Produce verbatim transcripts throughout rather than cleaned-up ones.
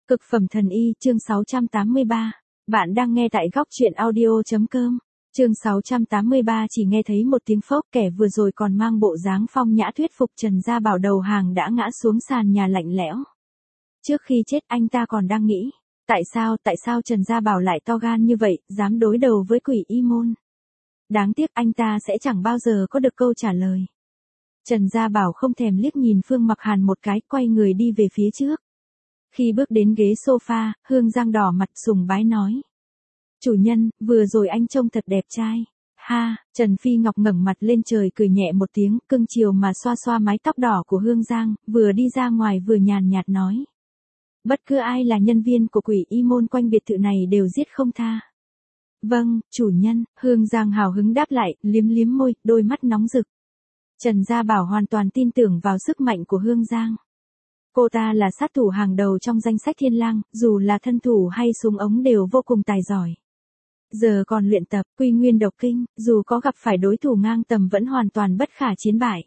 Cực phẩm thần y, chương sáu trăm tám mươi ba. Bạn đang nghe tại góc truyện audio.com. Chương sáu trăm tám mươi ba chỉ nghe thấy một tiếng phốc, kẻ vừa rồi còn mang bộ dáng phong nhã thuyết phục Trần Gia Bảo đầu hàng đã ngã xuống sàn nhà lạnh lẽo. Trước khi chết anh ta còn đang nghĩ, tại sao, tại sao Trần Gia Bảo lại to gan như vậy, dám đối đầu với Quỷ Y Môn. Đáng tiếc anh ta sẽ chẳng bao giờ có được câu trả lời. Trần Gia Bảo không thèm liếc nhìn Phương Mặc Hàn một cái, quay người đi về phía trước. Khi bước đến ghế sofa, Hương Giang đỏ mặt sùng bái nói. Chủ nhân, vừa rồi anh trông thật đẹp trai. Ha, Trần Phi Ngọc ngẩng mặt lên trời cười nhẹ một tiếng, cưng chiều mà xoa xoa mái tóc đỏ của Hương Giang, vừa đi ra ngoài vừa nhàn nhạt nói. Bất cứ ai là nhân viên của Quỷ Y Môn quanh biệt thự này đều giết không tha. Vâng, chủ nhân, Hương Giang hào hứng đáp lại, liếm liếm môi, đôi mắt nóng rực. Trần Gia Bảo hoàn toàn tin tưởng vào sức mạnh của Hương Giang. Cô ta là sát thủ hàng đầu trong danh sách Thiên Lang, dù là thân thủ hay súng ống đều vô cùng tài giỏi. Giờ còn luyện tập Quy Nguyên Độc Kinh, dù có gặp phải đối thủ ngang tầm vẫn hoàn toàn bất khả chiến bại.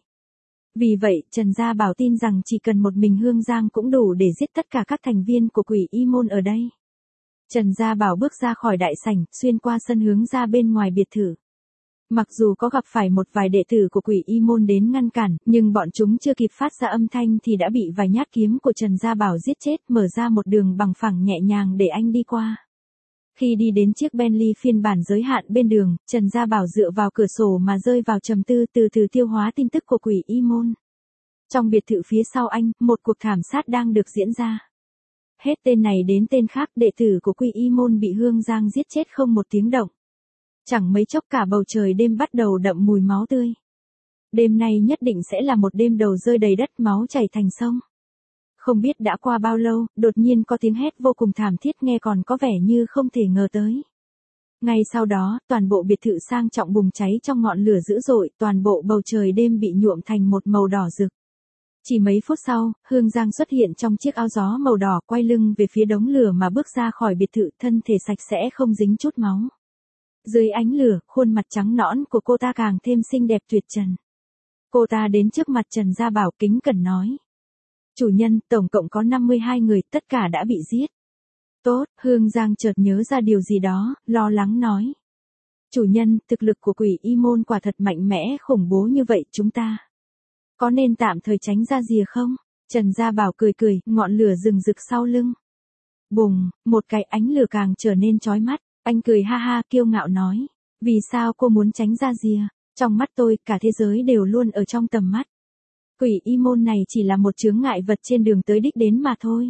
Vì vậy, Trần Gia Bảo tin rằng chỉ cần một mình Hương Giang cũng đủ để giết tất cả các thành viên của Quỷ Y Môn ở đây. Trần Gia Bảo bước ra khỏi đại sảnh, xuyên qua sân hướng ra bên ngoài biệt thự. Mặc dù có gặp phải một vài đệ tử của Quỷ Y Môn đến ngăn cản, nhưng bọn chúng chưa kịp phát ra âm thanh thì đã bị vài nhát kiếm của Trần Gia Bảo giết chết, mở ra một đường bằng phẳng nhẹ nhàng để anh đi qua. Khi đi đến chiếc Bentley phiên bản giới hạn bên đường, Trần Gia Bảo dựa vào cửa sổ mà rơi vào trầm tư, từ từ tiêu hóa tin tức của Quỷ Y Môn. Trong biệt thự phía sau anh, một cuộc thảm sát đang được diễn ra. Hết tên này đến tên khác, đệ tử của Quỷ Y Môn bị Hương Giang giết chết không một tiếng động. Chẳng mấy chốc cả bầu trời đêm bắt đầu đậm mùi máu tươi. Đêm nay nhất định sẽ là một đêm đầu rơi đầy đất, máu chảy thành sông. Không biết đã qua bao lâu, đột nhiên có tiếng hét vô cùng thảm thiết nghe còn có vẻ như không thể ngờ tới. Ngay sau đó, toàn bộ biệt thự sang trọng bùng cháy trong ngọn lửa dữ dội, toàn bộ bầu trời đêm bị nhuộm thành một màu đỏ rực. Chỉ mấy phút sau, Hương Giang xuất hiện trong chiếc áo gió màu đỏ, quay lưng về phía đống lửa mà bước ra khỏi biệt thự, thân thể sạch sẽ không dính chút máu. Dưới ánh lửa, khuôn mặt trắng nõn của cô ta càng thêm xinh đẹp tuyệt trần. Cô ta đến trước mặt Trần Gia Bảo kính cẩn nói. Chủ nhân, tổng cộng có năm mươi hai người, tất cả đã bị giết. Tốt, Hương Giang chợt nhớ ra điều gì đó, lo lắng nói. Chủ nhân, thực lực của Quỷ Y Môn quả thật mạnh mẽ khủng bố như vậy, chúng ta có nên tạm thời tránh ra rìa không? Trần Gia Bảo cười cười, ngọn lửa rừng rực sau lưng. Bùng, một cái ánh lửa càng trở nên chói mắt. Anh cười ha ha kiêu ngạo nói, vì sao cô muốn tránh ra rìa, trong mắt tôi cả thế giới đều luôn ở trong tầm mắt. Quỷ Y Môn này chỉ là một chướng ngại vật trên đường tới đích đến mà thôi.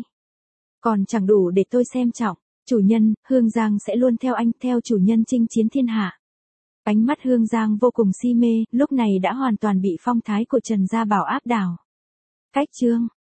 Còn chẳng đủ để tôi xem trọng, chủ nhân, Hương Giang sẽ luôn theo anh, theo chủ nhân chinh chiến thiên hạ. Ánh mắt Hương Giang vô cùng si mê, lúc này đã hoàn toàn bị phong thái của Trần Gia Bảo áp đảo. Cách chương